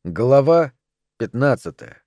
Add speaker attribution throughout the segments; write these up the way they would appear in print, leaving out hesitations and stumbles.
Speaker 1: Глава 15.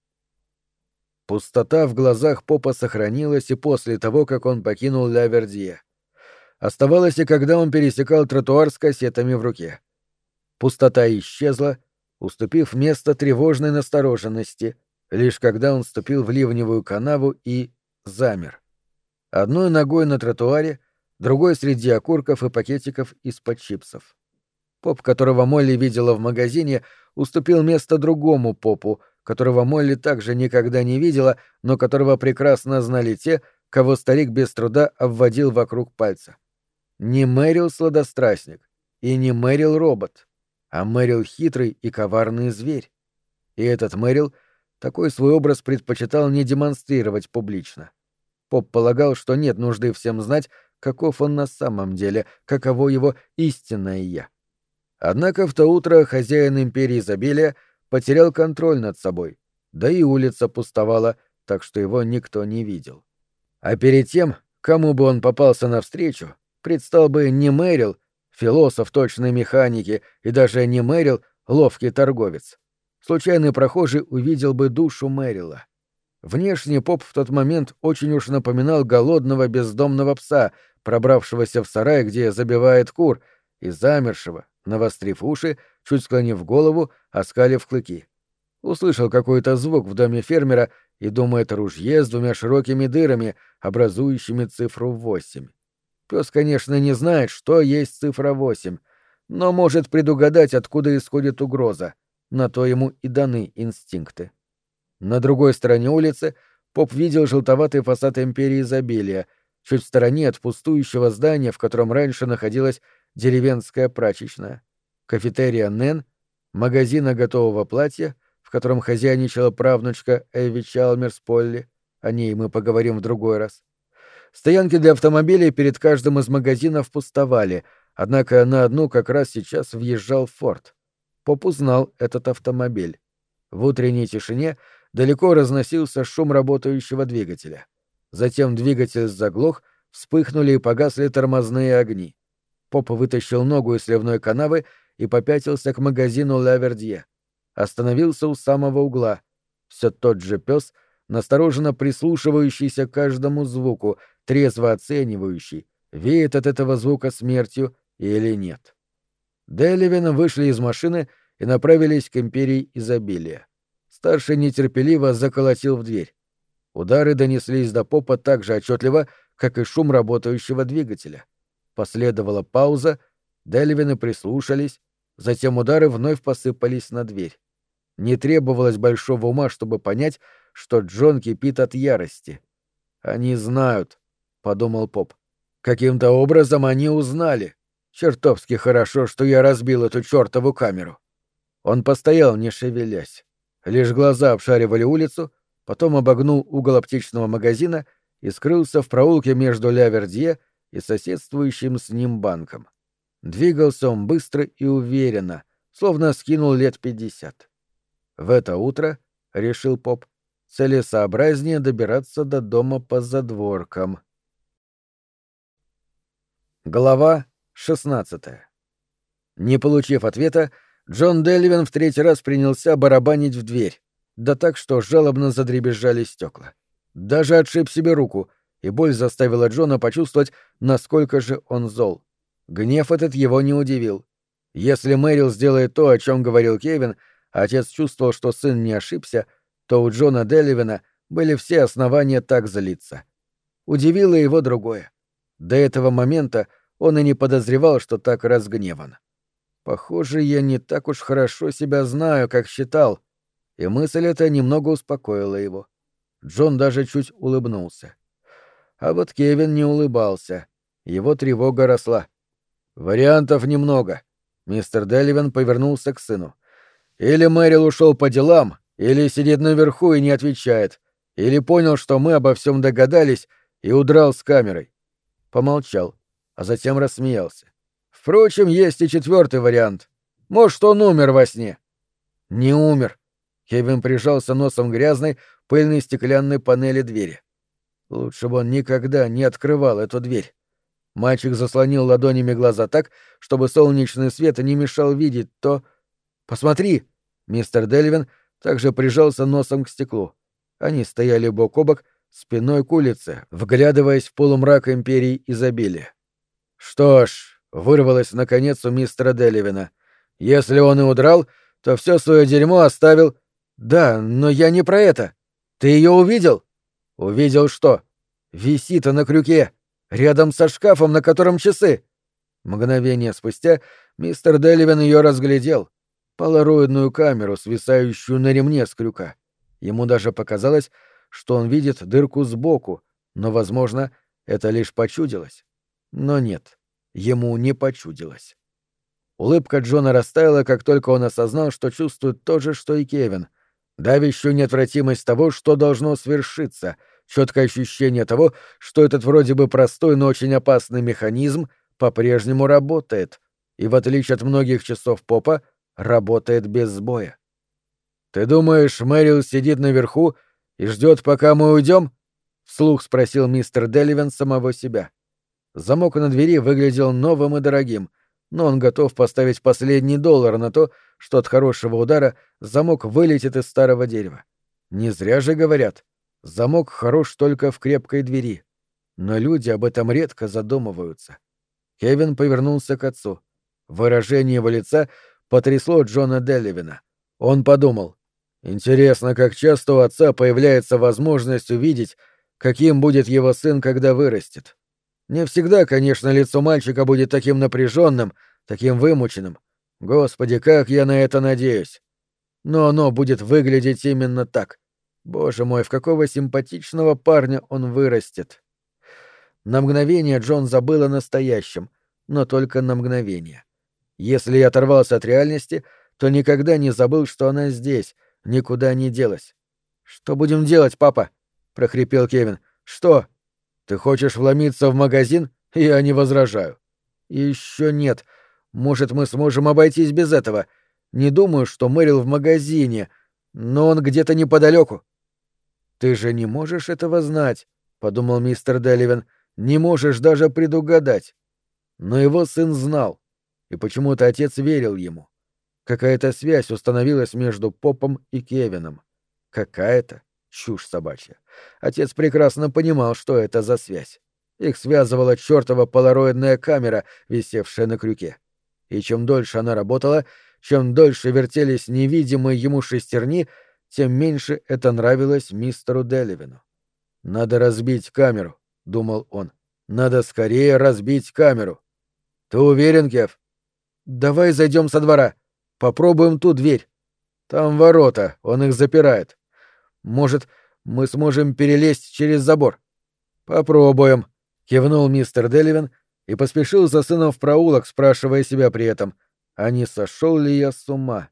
Speaker 1: Пустота в глазах Попа сохранилась и после того, как он покинул Ля-Вердье. Оставалось и когда он пересекал тротуар с кассетами в руке. Пустота исчезла, уступив место тревожной настороженности, лишь когда он ступил в ливневую канаву и замер. Одной ногой на тротуаре, другой среди окурков и пакетиков из-под чипсов. Поп, которого Молли видела в магазине, уступил место другому попу, которого Молли также никогда не видела, но которого прекрасно знали те, кого старик без труда обводил вокруг пальца. Не Мэрил сладострастник и не Мэрил робот, а Мэрил хитрый и коварный зверь. И этот Мэрил такой свой образ предпочитал не демонстрировать публично. Поп полагал, что нет нужды всем знать, каков он на самом деле, каково его истинное «я». Однако в то утро хозяин империи изобилия потерял контроль над собой, да и улица пустовала, так что его никто не видел. А перед тем, кому бы он попался навстречу, предстал бы не Мэрил, философ точной механики, и даже не Мэрил, ловкий торговец. Случайный прохожий увидел бы душу Мэрила. Внешне Поп в тот момент очень уж напоминал голодного бездомного пса, пробравшегося в сарай, где забивает кур, и замершего, навострив уши, чуть склонив голову, оскалив клыки. Услышал какой-то звук в доме фермера и думает о ружье с двумя широкими дырами, образующими цифру 8. Пес, конечно, не знает, что есть цифра 8, но может предугадать, откуда исходит угроза. На то ему и даны инстинкты. На другой стороне улицы Поп видел желтоватый фасад империи изобилия, чуть в стороне от пустующего здания, в котором раньше находилась деревенская прачечная, кафетерия Нэн, магазина готового платья, в котором хозяйничала правнучка Эви Чалмерс Полли, о ней мы поговорим в другой раз. Стоянки для автомобилей перед каждым из магазинов пустовали, однако на одну как раз сейчас въезжал Форд. Поп узнал этот автомобиль. В утренней тишине далеко разносился шум работающего двигателя. Затем двигатель заглох, вспыхнули и погасли тормозные огни. Поп вытащил ногу из сливной канавы и попятился к магазину Ля-Вердье. Остановился у самого угла. Все тот же пес, настороженно прислушивающийся к каждому звуку, трезво оценивающий, веет от этого звука смертью или нет. Делевин вышли из машины и направились к империи изобилия. Старший нетерпеливо заколотил в дверь. Удары донеслись до Попа так же отчетливо, как и шум работающего двигателя. Последовала пауза, Делевины прислушались, затем удары вновь посыпались на дверь. Не требовалось большого ума, чтобы понять, что Джон кипит от ярости. «Они знают», — подумал Поп. «Каким-то образом они узнали. Чертовски хорошо, что я разбил эту чертову камеру». Он постоял, не шевелясь. Лишь глаза обшаривали улицу, потом обогнул угол аптечного магазина и скрылся в проулке между Ля-Вердье и соседствующим с ним банком. Двигался он быстро и уверенно, словно скинул лет 50. В это утро, — решил Поп, — целесообразнее добираться до дома по задворкам. Глава 16. Не получив ответа, Джон Делевин в третий раз принялся барабанить в дверь, да так, что жалобно задребезжали стекла. Даже отшиб себе руку, и боль заставила Джона почувствовать, насколько же он зол. Гнев этот его не удивил. Если Мэрил сделает то, о чем говорил Кевин, а отец чувствовал, что сын не ошибся, то у Джона Делевина были все основания так злиться. Удивило его другое. До этого момента он и не подозревал, что так разгневан. «Похоже, я не так уж хорошо себя знаю, как считал», и мысль эта немного успокоила его. Джон даже чуть улыбнулся. А вот Кевин не улыбался. Его тревога росла. «Вариантов немного». Мистер Делевин повернулся к сыну. «Или Мэрил ушел по делам, или сидит наверху и не отвечает, или понял, что мы обо всем догадались, и удрал с камерой». Помолчал, а затем рассмеялся. «Впрочем, есть и четвертый вариант. Может, он умер во сне». «Не умер». Кевин прижался носом к грязной, пыльной стеклянной панели двери. Лучше бы он никогда не открывал эту дверь. Мальчик заслонил ладонями глаза так, чтобы солнечный свет не мешал видеть то... «Посмотри!» Мистер Деливин также прижался носом к стеклу. Они стояли бок о бок, спиной к улице, вглядываясь в полумрак империи изобилия. «Что ж», — вырвалось наконец у мистера Деливина, — «если он и удрал, то все свое дерьмо оставил...» «Да, но я не про это. Ты ее увидел?» «Увидел что?» «Висит на крюке, рядом со шкафом, на котором часы». Мгновение спустя мистер Деливин ее разглядел. Полароидную камеру, свисающую на ремне с крюка. Ему даже показалось, что он видит дырку сбоку, но, возможно, это лишь почудилось. Но нет, ему не почудилось. Улыбка Джона растаяла, как только он осознал, что чувствует то же, что и Кевин. Давящую неотвратимость того, что должно свершиться, четкое ощущение того, что этот вроде бы простой, но очень опасный механизм по-прежнему работает, и, в отличие от многих часов попа, работает без сбоя. «Ты думаешь, Мэрил сидит наверху и ждет, пока мы уйдем?» — вслух спросил мистер Деливин самого себя. Замок на двери выглядел новым и дорогим, но он готов поставить последний $1 на то, что от хорошего удара замок вылетит из старого дерева. Не зря же говорят, замок хорош только в крепкой двери. Но люди об этом редко задумываются. Кевин повернулся к отцу. Выражение его лица потрясло Джона Деливина. Он подумал: интересно, как часто у отца появляется возможность увидеть, каким будет его сын, когда вырастет. Не всегда, конечно, лицо мальчика будет таким напряженным, таким вымученным. Господи, как я на это надеюсь. Но оно будет выглядеть именно так. Боже мой, в какого симпатичного парня он вырастет. На мгновение Джон забыл о настоящем, но только на мгновение. Если я оторвался от реальности, то никогда не забыл, что она здесь, никуда не делась. «Что будем делать, папа?» — прохрипел Кевин. «Что? Ты хочешь вломиться в магазин? Я не возражаю». «Еще нет. Может, мы сможем обойтись без этого. Не думаю, что Мэрил в магазине, но он где-то неподалеку». «Ты же не можешь этого знать», — подумал мистер Деливин. «Не можешь даже предугадать». Но его сын знал, и почему-то отец верил ему. Какая-то связь установилась между Попом и Кевином. Какая-то чушь собачья. Отец прекрасно понимал, что это за связь. Их связывала чертова полароидная камера, висевшая на крюке. И чем дольше она работала, чем дольше вертелись невидимые ему шестерни, тем меньше это нравилось мистеру Деливину. «Надо разбить камеру», — думал он. «Надо скорее разбить камеру». «Ты уверен, Кев?» «Давай зайдем со двора. Попробуем ту дверь. Там ворота, он их запирает. Может, мы сможем перелезть через забор?» «Попробуем», — кивнул мистер Деливин и поспешил за сыном в проулок, спрашивая себя при этом, а не сошел ли я с ума.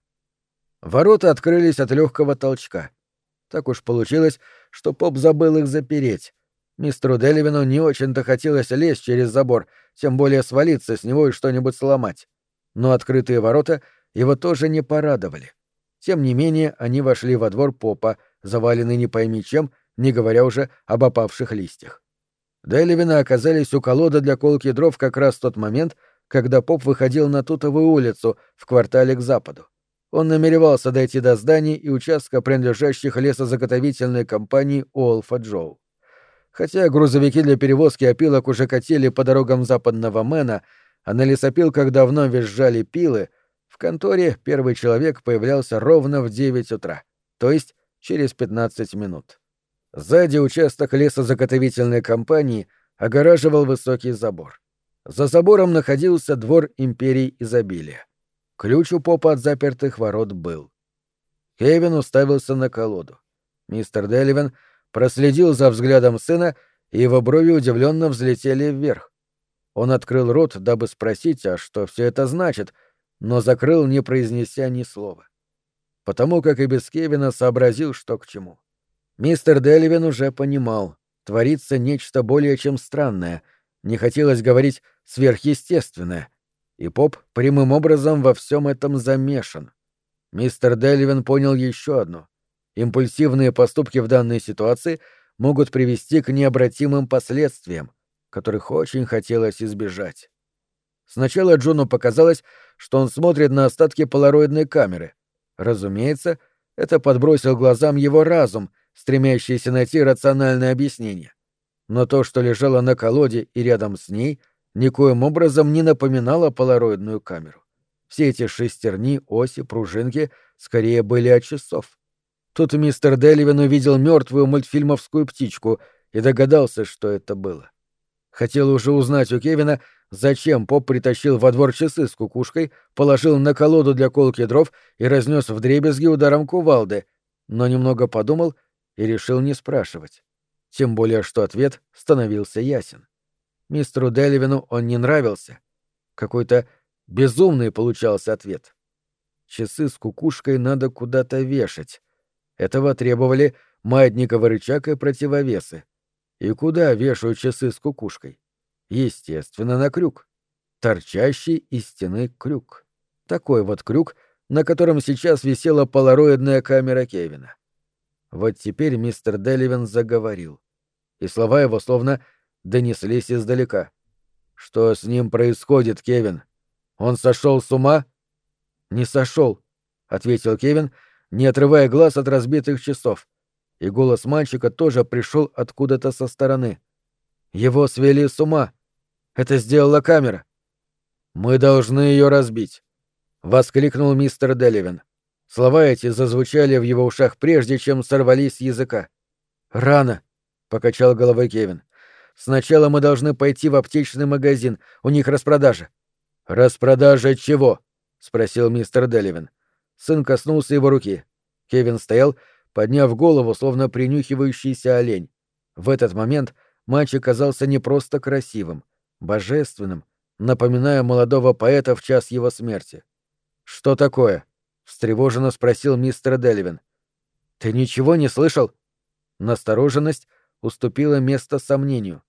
Speaker 1: Ворота открылись от легкого толчка. Так уж получилось, что поп забыл их запереть. Мистеру Деливину не очень-то хотелось лезть через забор, тем более свалиться с него и что-нибудь сломать. Но открытые ворота его тоже не порадовали. Тем не менее, они вошли во двор попа, заваленный не пойми чем, не говоря уже об опавших листьях. Деливины оказались у колоды для колки дров как раз в тот момент, когда поп выходил на Тутовую улицу в квартале к западу. Он намеревался дойти до зданий и участка, принадлежащих лесозаготовительной компании Уолфа Джоу. Хотя грузовики для перевозки опилок уже катили по дорогам западного Мэна, а на лесопилках давно визжали пилы, в конторе первый человек появлялся ровно в 9 утра, то есть через 15 минут. Сзади участок лесозаготовительной компании огораживал высокий забор. За забором находился двор империи изобилия. Ключ у попа от запертых ворот был. Кевин уставился на колоду. Мистер Деливин проследил за взглядом сына, и его брови удивленно взлетели вверх. Он открыл рот, дабы спросить, а что все это значит, но закрыл, не произнеся ни слова. Потому как и без Кевина сообразил, что к чему. Мистер Деливин уже понимал, творится нечто более чем странное, не хотелось говорить сверхъестественное, и поп прямым образом во всем этом замешан. Мистер Деливин понял еще одно. Импульсивные поступки в данной ситуации могут привести к необратимым последствиям, которых очень хотелось избежать. Сначала Джону показалось, что он смотрит на остатки полароидной камеры, Разумеется, это подбросил глазам его разум, стремящийся найти рациональное объяснение. Но то, что лежало на колоде и рядом с ней, никоим образом не напоминало полароидную камеру. Все эти шестерни, оси, пружинки скорее были от часов. Тут мистер Деливин увидел мертвую мультфильмовскую птичку и догадался, что это было. Хотел уже узнать у Кевина, зачем поп притащил во двор часы с кукушкой, положил на колоду для колки дров и разнес вдребезги ударом кувалды, но немного подумал и решил не спрашивать. Тем более, что ответ становился ясен. Мистеру Деливину он не нравился. Какой-то безумный получался ответ. Часы с кукушкой надо куда-то вешать. Этого требовали маятниковый рычаг и противовесы. И куда вешают часы с кукушкой? Естественно, на крюк. Торчащий из стены крюк. Такой вот крюк, на котором сейчас висела полароидная камера Кевина. Вот теперь мистер Деливин заговорил. И слова его словно донеслись издалека. «Что с ним происходит, Кевин? Он сошел с ума?» «Не сошел», — ответил Кевин, не отрывая глаз от разбитых часов. И голос мальчика тоже пришел откуда-то со стороны. «Его свели с ума. Это сделала камера». «Мы должны ее разбить», — воскликнул мистер Деливин. Слова эти зазвучали в его ушах прежде, чем сорвались с языка. «Рано», — покачал головой Кевин. «Сначала мы должны пойти в аптечный магазин. У них распродажа». «Распродажа чего?» — спросил мистер Деливин. Сын коснулся его руки. Кевин стоял, подняв голову, словно принюхивающийся олень. В этот момент мальчик казался не просто красивым, божественным, напоминая молодого поэта в час его смерти. «Что такое?» — встревоженно спросил мистер Деливин. «Ты ничего не слышал?» Настороженность уступила место сомнению.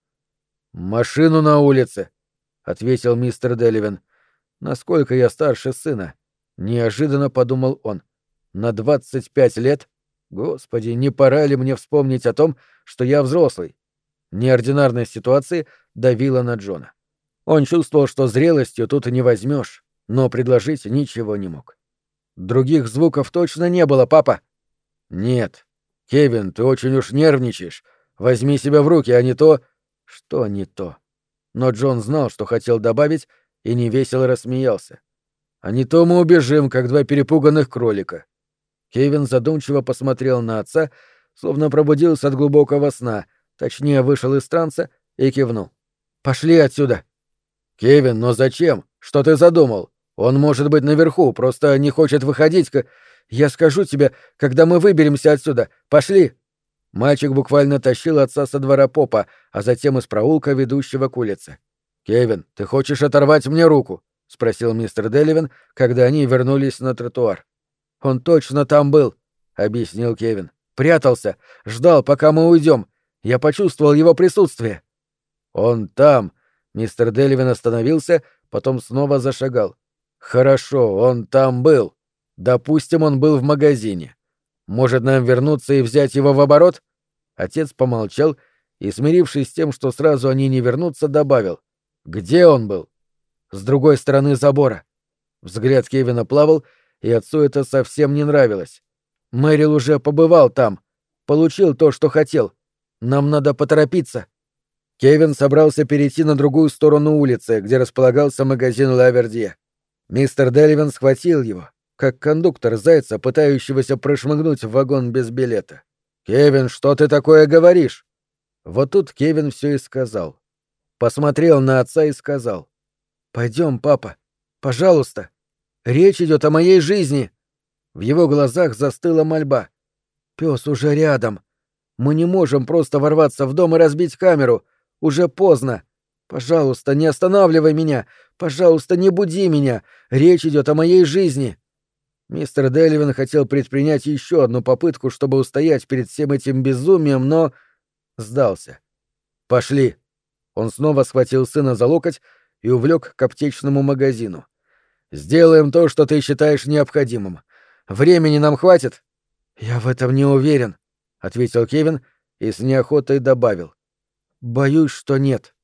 Speaker 1: «Машину на улице», — ответил мистер Деливин. «Насколько я старше сына?» — неожиданно подумал он. «На 25 лет? Господи, не пора ли мне вспомнить о том, что я взрослый?» Неординарность ситуации давила на Джона. Он чувствовал, что зрелостью тут не возьмешь, но предложить ничего не мог. «Других звуков точно не было, папа?» «Нет. Кевин, ты очень уж нервничаешь. Возьми себя в руки, а не то...» «Что не то?» Но Джон знал, что хотел добавить, и невесело рассмеялся. «А не то мы убежим, как два перепуганных кролика». Кевин задумчиво посмотрел на отца, словно пробудился от глубокого сна, точнее, вышел из транса и кивнул. «Пошли отсюда!» «Кевин, но зачем? Что ты задумал? Он может быть наверху, просто не хочет выходить к... Я скажу тебе, когда мы выберемся отсюда. Пошли!» Мальчик буквально тащил отца со двора попа, а затем из проулка, ведущего к улице. «Кевин, ты хочешь оторвать мне руку?» — спросил мистер Деливин, когда они вернулись на тротуар. «Он точно там был», — объяснил Кевин. «Прятался, ждал, пока мы уйдем. Я почувствовал его присутствие». «Он там», — мистер Деливин остановился, потом снова зашагал. «Хорошо, он там был. Допустим, он был в магазине. Может, нам вернуться и взять его в оборот?» Отец помолчал и, смирившись с тем, что сразу они не вернутся, добавил. «Где он был?» «С другой стороны забора». Взгляд Кевина плавал, и отцу это совсем не нравилось. «Мэрил уже побывал там. Получил то, что хотел. Нам надо поторопиться». Кевин собрался перейти на другую сторону улицы, где располагался магазин Лавердье. Мистер Деливин схватил его, как кондуктор зайца, пытающегося прошмыгнуть в вагон без билета. «Кевин, что ты такое говоришь?» Вот тут Кевин все и сказал. Посмотрел на отца и сказал. «Пойдем, папа. Пожалуйста. Речь идет о моей жизни». В его глазах застыла мольба. «Пес уже рядом. Мы не можем просто ворваться в дом и разбить камеру. Уже поздно. Пожалуйста, не останавливай меня. Пожалуйста, не буди меня. Речь идет о моей жизни». Мистер Деливин хотел предпринять еще одну попытку, чтобы устоять перед всем этим безумием, но... сдался. «Пошли». Он снова схватил сына за локоть и увлек к аптечному магазину. «Сделаем то, что ты считаешь необходимым. Времени нам хватит?» «Я в этом не уверен», — ответил Кевин и с неохотой добавил. «Боюсь, что нет».